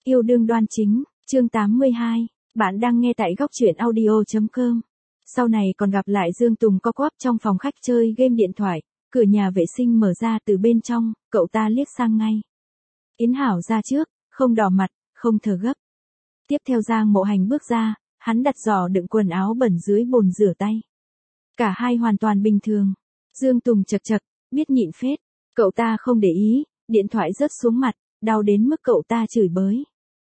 Yêu đương đoan chính, chương 82, bạn đang nghe tại góc truyện audio.com. Sau này còn gặp lại Dương Tùng co quắp trong phòng khách chơi game điện thoại, cửa nhà vệ sinh mở ra từ bên trong, cậu ta liếc sang ngay. Yến Hảo ra trước, không đỏ mặt, không thở gấp. Tiếp theo Giang Mộ Hành bước ra, hắn đặt giỏ đựng quần áo bẩn dưới bồn rửa tay. Cả hai hoàn toàn bình thường. Dương Tùng chật chật, biết nhịn phết. Cậu ta không để ý, điện thoại rớt xuống mặt, đau đến mức cậu ta chửi bới.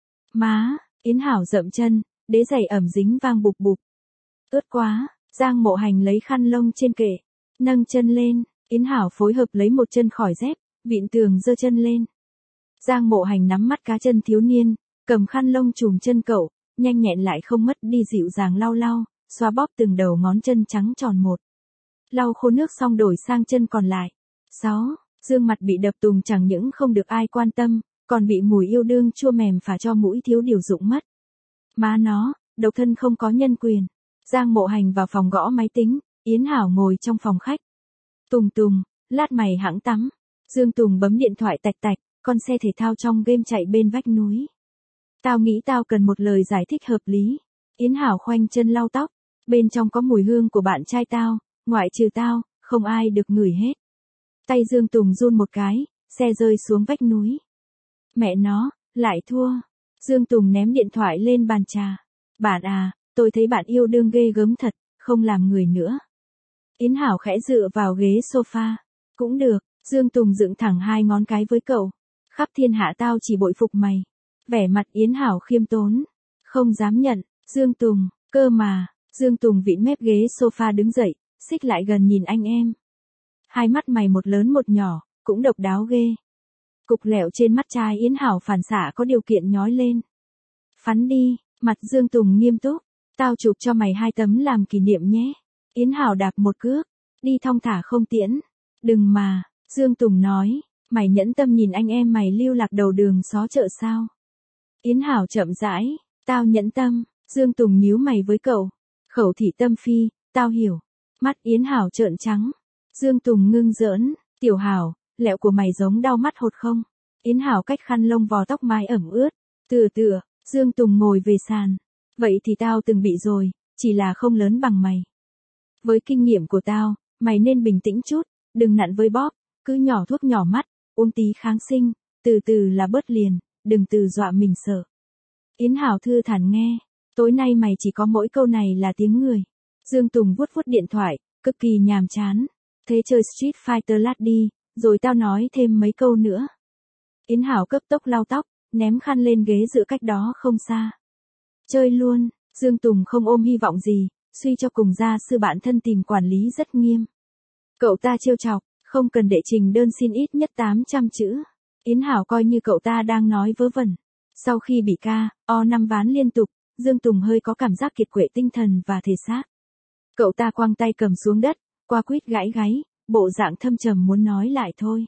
Má, Yến Hảo dậm chân, đế giày ẩm dính vang bụp bụp. Ướt quá, Giang Mộ Hành lấy khăn lông trên kệ, nâng chân lên, Yến Hảo phối hợp lấy một chân khỏi dép, vịn tường giơ chân lên. Giang Mộ Hành nắm mắt cá chân thiếu niên, cầm khăn lông chùm chân cậu, nhanh nhẹn lại không mất đi dịu dàng lau lau, xoa bóp từng đầu ngón chân trắng tròn một. Lau khô nước xong đổi sang chân còn lại. 6. Dương mặt bị đập tùng chẳng những không được ai quan tâm, còn bị mùi yêu đương chua mềm phả cho mũi thiếu điều dụng mất. Má nó, độc thân không có nhân quyền. Giang Mộ Hành vào phòng gõ máy tính, Yến Hảo ngồi trong phòng khách. Tùng, lát mày hãng tắm. Dương Tùng bấm điện thoại tạch tạch, con xe thể thao trong game chạy bên vách núi. Tao nghĩ tao cần một lời giải thích hợp lý. Yến Hảo khoanh chân lau tóc, bên trong có mùi hương của bạn trai tao, ngoại trừ tao, không ai được ngửi hết. Tay Dương Tùng run một cái, xe rơi xuống vách núi. Mẹ nó, lại thua. Dương Tùng ném điện thoại lên bàn trà. Bạn à, tôi thấy bạn yêu đương ghê gớm thật, không làm người nữa. Yến Hảo khẽ dựa vào ghế sofa. Cũng được, Dương Tùng dựng thẳng hai ngón cái với cậu. Khắp thiên hạ tao chỉ bội phục mày. Vẻ mặt Yến Hảo khiêm tốn. Không dám nhận, Dương Tùng, cơ mà. Dương Tùng vịn mép ghế sofa đứng dậy, xích lại gần nhìn anh em. Hai mắt mày một lớn một nhỏ, cũng độc đáo ghê. Cục lẹo trên mắt trai Yến Hảo phản xạ có điều kiện nhói lên. Phắn đi, mặt Dương Tùng nghiêm túc. Tao chụp cho mày 2 tấm làm kỷ niệm nhé. Yến Hảo đạp một cước, đi thong thả không tiễn. Đừng mà, Dương Tùng nói, mày nhẫn tâm nhìn anh em mày lưu lạc đầu đường xó chợ sao? Yến Hảo chậm rãi, tao nhẫn tâm. Dương Tùng nhíu mày với cậu. Khẩu thị tâm phi, tao hiểu. Mắt Yến Hảo trợn trắng. Dương Tùng ngưng giỡn, tiểu Hảo, lẹo của mày giống đau mắt hột không? Yến Hảo cách khăn lông vò tóc mái ẩm ướt. Tựa, Dương Tùng ngồi về sàn. Vậy thì tao từng bị rồi, chỉ là không lớn bằng mày. Với kinh nghiệm của tao, mày nên bình tĩnh chút, đừng nặn với bóp, cứ nhỏ thuốc nhỏ mắt, uống tí kháng sinh, từ từ là bớt liền, đừng từ dọa mình sợ. Yến Hảo thư thản nghe, tối nay mày chỉ có mỗi câu này là tiếng người. Dương Tùng vuốt điện thoại, cực kỳ nhàm chán. Thế chơi Street Fighter lát đi, rồi tao nói thêm mấy câu nữa. Yến Hảo cấp tốc lau tóc, ném khăn lên ghế dựa cách đó không xa. Chơi luôn, Dương Tùng không ôm hy vọng gì, suy cho cùng gia sư bạn thân tìm quản lý rất nghiêm. Cậu ta trêu chọc, không cần đệ trình đơn xin ít nhất 800 chữ. Yến Hảo coi như cậu ta đang nói vớ vẩn. Sau khi bị KO5 ván liên tục, Dương Tùng hơi có cảm giác kiệt quệ tinh thần và thể xác. Cậu ta quăng tay cầm xuống đất, qua quýt gãi gáy, bộ dạng thâm trầm muốn nói lại thôi.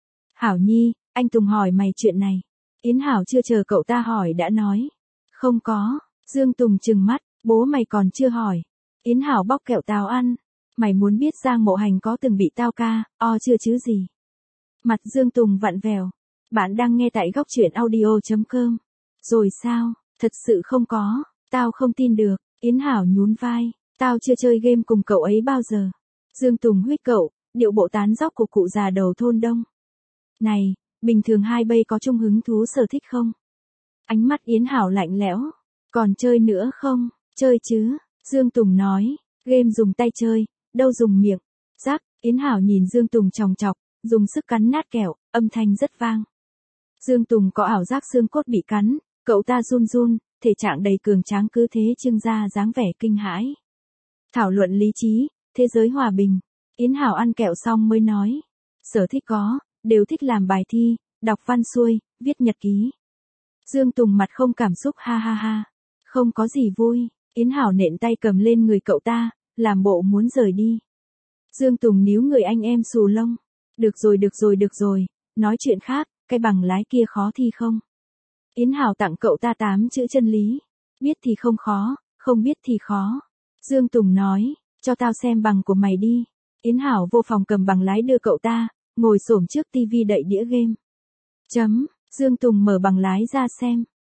Hảo Nhi, anh Tùng hỏi mày chuyện này. Yến Hảo chưa chờ cậu ta hỏi đã nói. Không có. Dương Tùng trừng mắt, bố mày còn chưa hỏi. Yến Hảo bóc kẹo táo ăn. Mày muốn biết Giang Mộ Hành có từng bị tao KO chưa chứ gì? Mặt Dương Tùng vặn vẹo. Bạn đang nghe tại góc truyện audio.com. Rồi sao, thật sự không có, tao không tin được. Yến Hảo nhún vai, tao chưa chơi game cùng cậu ấy bao giờ. Dương Tùng huých cậu, điệu bộ tán dóc của cụ già đầu thôn đông. Này, bình thường hai bây có chung hứng thú sở thích không? Ánh mắt Yến Hảo lạnh lẽo. Còn chơi nữa không? Chơi chứ, Dương Tùng nói, game dùng tay chơi, đâu dùng miệng. Rắc, Yến Hảo nhìn Dương Tùng chòng chọc, dùng sức cắn nát kẹo, âm thanh rất vang. Dương Tùng có ảo giác xương cốt bị cắn, cậu ta run, thể trạng đầy cường tráng cứ thế trưng ra dáng vẻ kinh hãi. Thảo luận lý trí, thế giới hòa bình. Yến Hảo ăn kẹo xong mới nói. Sở thích có, đều thích làm bài thi, đọc văn xuôi, viết nhật ký. Dương Tùng mặt không cảm xúc ha ha ha. Không có gì vui. Yến Hảo nện tay cầm lên người cậu ta, làm bộ muốn rời đi. Dương Tùng níu người anh em xù lông. Được rồi, nói chuyện khác, cái bằng lái kia khó thi không? Yến Hảo tặng cậu ta 8 chữ chân lý. Biết thì không khó, không biết thì khó. Dương Tùng nói, cho tao xem bằng của mày đi. Yến Hảo vô phòng cầm bằng lái đưa cậu ta, ngồi xổm trước tivi đậy đĩa game. Dương Tùng mở bằng lái ra xem.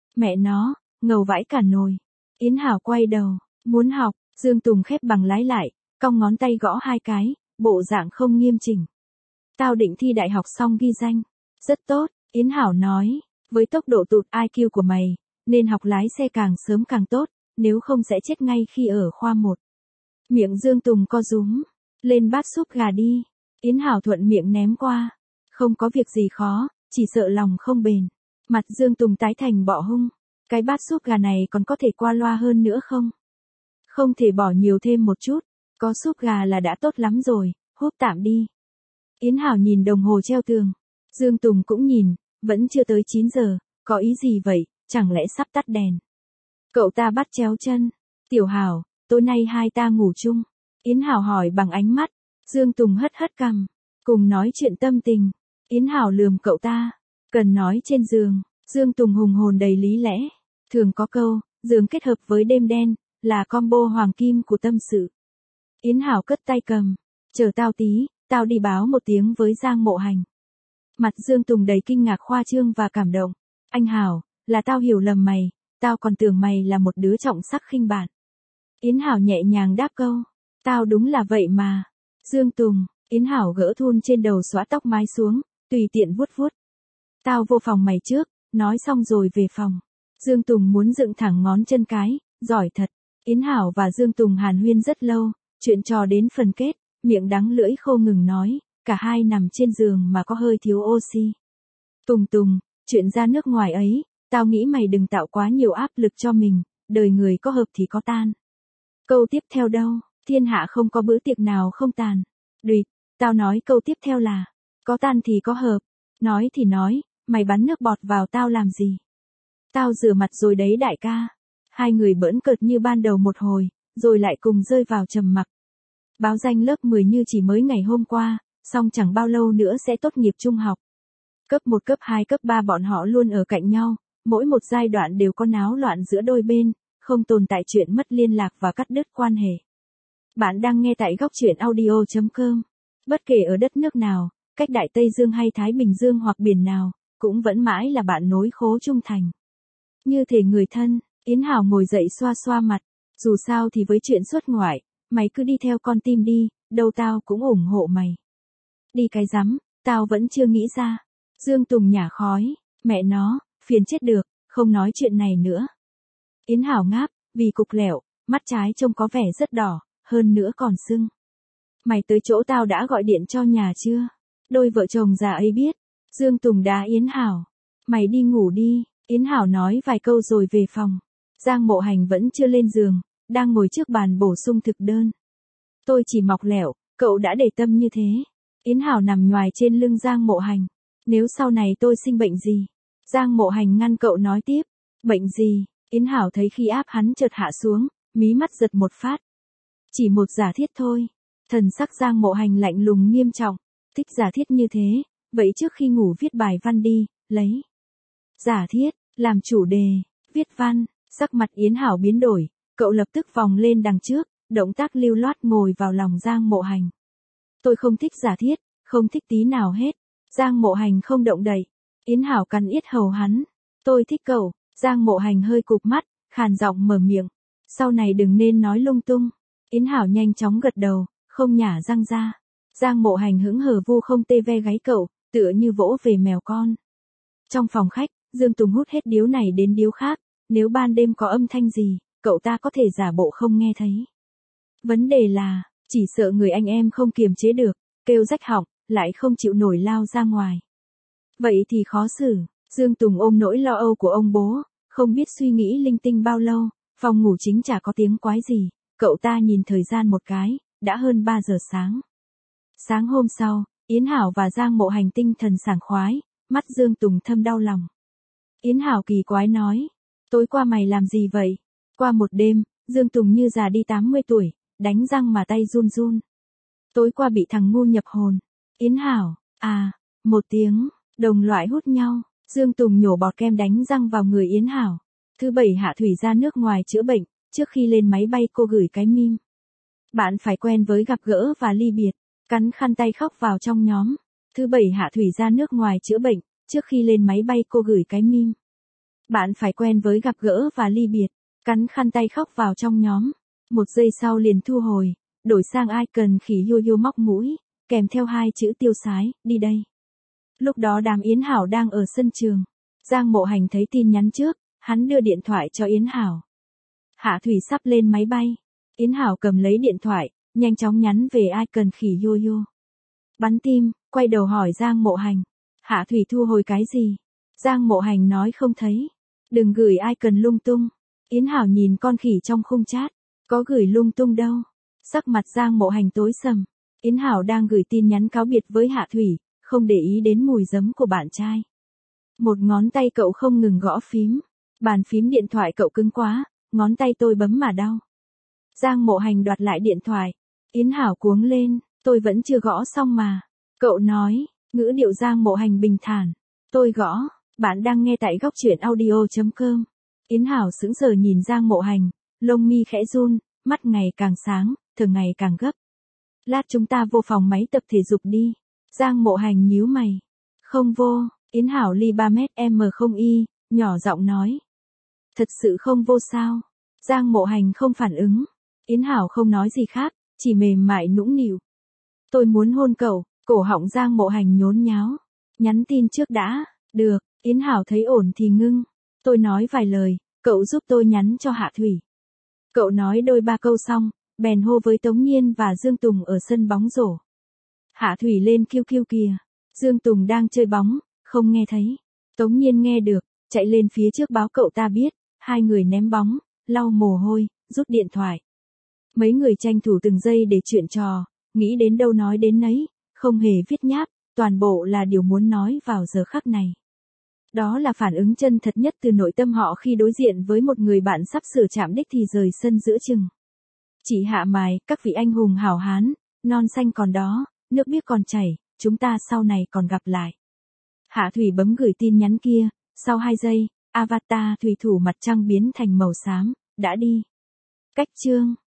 Mẹ nó, ngầu vãi cả nồi. Yến Hảo quay đầu, muốn học, Dương Tùng khép bằng lái lại, cong ngón tay gõ hai cái, bộ dạng không nghiêm chỉnh. Tao định thi đại học xong ghi danh. Rất tốt, Yến Hảo nói, với tốc độ tụt IQ của mày, nên học lái xe càng sớm càng tốt, nếu không sẽ chết ngay khi ở khoa 1. Miệng Dương Tùng co rúm, lên bát súp gà đi. Yến Hảo thuận miệng ném qua. Không có việc gì khó, chỉ sợ lòng không bền. Mặt Dương Tùng tái thành bọ hung. Cái bát súp gà này còn có thể qua loa hơn nữa không? Không thể bỏ nhiều thêm một chút. Có súp gà là đã tốt lắm rồi, húp tạm đi. Yến Hảo nhìn đồng hồ treo tường. Dương Tùng cũng nhìn, vẫn chưa tới 9 giờ, có ý gì vậy, chẳng lẽ sắp tắt đèn? Cậu ta bắt chéo chân. Tiểu Hảo, tối nay hai ta ngủ chung. Yến Hảo hỏi bằng ánh mắt. Dương Tùng hất hất cằm. Cùng nói chuyện tâm tình. Yến Hảo lườm cậu ta. Cần nói trên giường. Dương Tùng hùng hồn đầy lý lẽ. Thường có câu, giường kết hợp với đêm đen, là combo hoàng kim của tâm sự. Yến Hảo cất tay cầm. Chờ tao tí, tao đi báo một tiếng với Giang Mộ Hành. Mặt Dương Tùng đầy kinh ngạc khoa trương và cảm động. Anh Hảo, là tao hiểu lầm mày, tao còn tưởng mày là một đứa trọng sắc khinh bạn. Yến Hảo nhẹ nhàng đáp câu. Tao đúng là vậy mà. Dương Tùng, Yến Hảo gỡ thun trên đầu xóa tóc mái xuống, tùy tiện vuốt vuốt. Tao vô phòng mày trước, nói xong rồi về phòng. Dương Tùng muốn dựng thẳng ngón chân cái, giỏi thật. Yến Hảo và Dương Tùng hàn huyên rất lâu, chuyện trò đến phần kết, miệng đắng lưỡi khô ngừng nói, cả hai nằm trên giường mà có hơi thiếu oxy. Tùng, chuyện ra nước ngoài ấy, tao nghĩ mày đừng tạo quá nhiều áp lực cho mình, đời người có hợp thì có tan. Câu tiếp theo đâu, thiên hạ không có bữa tiệc nào không tàn. Đuyệt, tao nói câu tiếp theo là, có tan thì có hợp. Nói thì nói, mày bắn nước bọt vào tao làm gì? Tao rửa mặt rồi đấy đại ca. Hai người bỡn cợt như ban đầu một hồi, rồi lại cùng rơi vào trầm mặc. Báo danh lớp 10 như chỉ mới ngày hôm qua, xong chẳng bao lâu nữa sẽ tốt nghiệp trung học. Cấp 1, cấp 2, cấp 3 bọn họ luôn ở cạnh nhau, mỗi một giai đoạn đều có náo loạn giữa đôi bên, không tồn tại chuyện mất liên lạc và cắt đứt quan hệ. Bạn đang nghe tại góc truyện audio.com. Bất kể ở đất nước nào, cách Đại Tây Dương hay Thái Bình Dương hoặc biển nào, cũng vẫn mãi là bạn nối khố trung thành. Như thể người thân, Yến Hảo ngồi dậy xoa xoa mặt. Dù sao thì với chuyện xuất ngoại, mày cứ đi theo con tim đi, đâu tao cũng ủng hộ mày. Đi cái rắm, tao vẫn chưa nghĩ ra. Dương Tùng nhả khói, mẹ nó, phiền chết được, không nói chuyện này nữa. Yến Hảo ngáp, vì cục lẹo, mắt trái trông có vẻ rất đỏ, hơn nữa còn sưng. Mày tới chỗ tao đã gọi điện cho nhà chưa? Đôi vợ chồng già ấy biết. Dương Tùng đá Yến Hảo. Mày đi ngủ đi, Yến Hảo nói vài câu rồi về phòng. Giang Mộ Hành vẫn chưa lên giường, đang ngồi trước bàn bổ sung thực đơn. Tôi chỉ mọc lẹo, cậu đã để tâm như thế. Yến Hảo nằm nhoài trên lưng Giang Mộ Hành. Nếu sau này tôi sinh bệnh gì? Giang Mộ Hành ngăn cậu nói tiếp. Bệnh gì? Yến Hảo thấy khi áp hắn chợt hạ xuống, mí mắt giật một phát. Chỉ một giả thiết thôi. Thần sắc Giang Mộ Hành lạnh lùng nghiêm trọng. Thích giả thiết như thế, vậy trước khi ngủ viết bài văn đi, lấy. Giả thiết, làm chủ đề, viết văn, sắc mặt Yến Hảo biến đổi, cậu lập tức vòng lên đằng trước, động tác lưu loát ngồi vào lòng Giang Mộ Hành. Tôi không thích giả thiết, không thích tí nào hết. Giang Mộ Hành không động đậy. Yến Hảo cắn yết hầu hắn. Tôi thích cậu. Giang Mộ Hành hơi cụp mắt, khàn giọng mở miệng. Sau này đừng nên nói lung tung. Yến Hảo nhanh chóng gật đầu, không nhả răng ra. Giang Mộ Hành hững hờ vu không tê ve gáy cậu, tựa như vỗ về mèo con. Trong phòng khách, Dương Tùng hút hết điếu này đến điếu khác. Nếu ban đêm có âm thanh gì, cậu ta có thể giả bộ không nghe thấy. Vấn đề là, chỉ sợ người anh em không kiềm chế được, kêu rách họng, lại không chịu nổi lao ra ngoài. Vậy thì khó xử. Dương Tùng ôm nỗi lo âu của ông bố, không biết suy nghĩ linh tinh bao lâu, phòng ngủ chính chả có tiếng quái gì, cậu ta nhìn thời gian một cái, đã hơn 3 giờ sáng. Sáng hôm sau, Yến Hảo và Giang Mộ Hành tinh thần sảng khoái, mắt Dương Tùng thâm đau lòng. Yến Hảo kỳ quái nói, tối qua mày làm gì vậy? Qua một đêm, Dương Tùng như già đi 80 tuổi, đánh răng mà tay run run. Tối qua bị thằng ngu nhập hồn. Yến Hảo, một tiếng, đồng loại hút nhau. Dương Tùng nhổ bọt kem đánh răng vào người Yến Hảo. Thứ bảy Hạ Thủy ra nước ngoài chữa bệnh, trước khi lên máy bay cô gửi cái meme. Bạn phải quen với gặp gỡ và ly biệt, cắn khăn tay khóc vào trong nhóm. Thứ bảy Hạ Thủy ra nước ngoài chữa bệnh, trước khi lên máy bay cô gửi cái meme. Bạn phải quen với gặp gỡ và ly biệt. Cắn khăn tay khóc vào trong nhóm. Một giây sau liền thu hồi, đổi sang icon khỉ yo-yo móc mũi, kèm theo 2 chữ tiêu sái, đi đây. Lúc đó đám Yến Hảo đang ở sân trường. Giang Mộ Hành thấy tin nhắn trước, hắn đưa điện thoại cho Yến Hảo. Hạ Thủy sắp lên máy bay. Yến Hảo cầm lấy điện thoại, nhanh chóng nhắn về icon khỉ yo-yo. Bắn tim, quay đầu hỏi Giang Mộ Hành. Hạ Thủy thu hồi cái gì? Giang Mộ Hành nói không thấy. Đừng gửi icon lung tung. Yến Hảo nhìn con khỉ trong khung chat. Có gửi lung tung đâu. Sắc mặt Giang Mộ Hành tối sầm. Yến Hảo đang gửi tin nhắn cáo biệt với Hạ Thủy, không để ý đến mùi giấm của bạn trai. Một ngón tay cậu không ngừng gõ phím. Bàn phím điện thoại cậu cứng quá, ngón tay tôi bấm mà đau. Giang Mộ Hành đoạt lại điện thoại. Yến Hảo cuống lên, tôi vẫn chưa gõ xong mà. Cậu nói, ngữ điệu Giang Mộ Hành bình thản. Tôi gõ, bạn đang nghe tại góc truyện audio.com. Yến Hảo sững sờ nhìn Giang Mộ Hành, lông mi khẽ run, mắt ngày càng sáng, thường ngày càng gấp. Lát chúng ta vô phòng máy tập thể dục đi. Giang Mộ Hành nhíu mày. Không vô. Yến Hảo ly 3m0y, nhỏ giọng nói. Thật sự không vô sao? Giang Mộ Hành không phản ứng. Yến Hảo không nói gì khác, chỉ mềm mại nũng nịu. Tôi muốn hôn cậu. Cổ họng Giang Mộ Hành nhốn nháo. Nhắn tin trước đã. Được. Yến Hảo thấy ổn thì ngưng. Tôi nói vài lời, cậu giúp tôi nhắn cho Hạ Thủy. Cậu nói đôi ba câu xong, bèn hô với Tống Nhiên và Dương Tùng ở sân bóng rổ. Hạ Thủy lên kêu kêu kìa. Dương Tùng đang chơi bóng, không nghe thấy. Tống Nhiên nghe được, chạy lên phía trước báo cậu ta biết. Hai người ném bóng, lau mồ hôi, rút điện thoại. Mấy người tranh thủ từng giây để chuyện trò, nghĩ đến đâu nói đến nấy, không hề viết nháp, toàn bộ là điều muốn nói vào giờ khắc này. Đó là phản ứng chân thật nhất từ nội tâm họ khi đối diện với một người bạn sắp sửa chạm đích thì rời sân giữa chừng. Chị Hạ mài, các vị anh hùng hảo hán, non xanh còn đó, nước biếc còn chảy, chúng ta sau này còn gặp lại. Hạ Thủy bấm gửi tin nhắn kia, sau 2 giây, avatar thủy thủ mặt trăng biến thành màu xám, đã đi. Cách chương.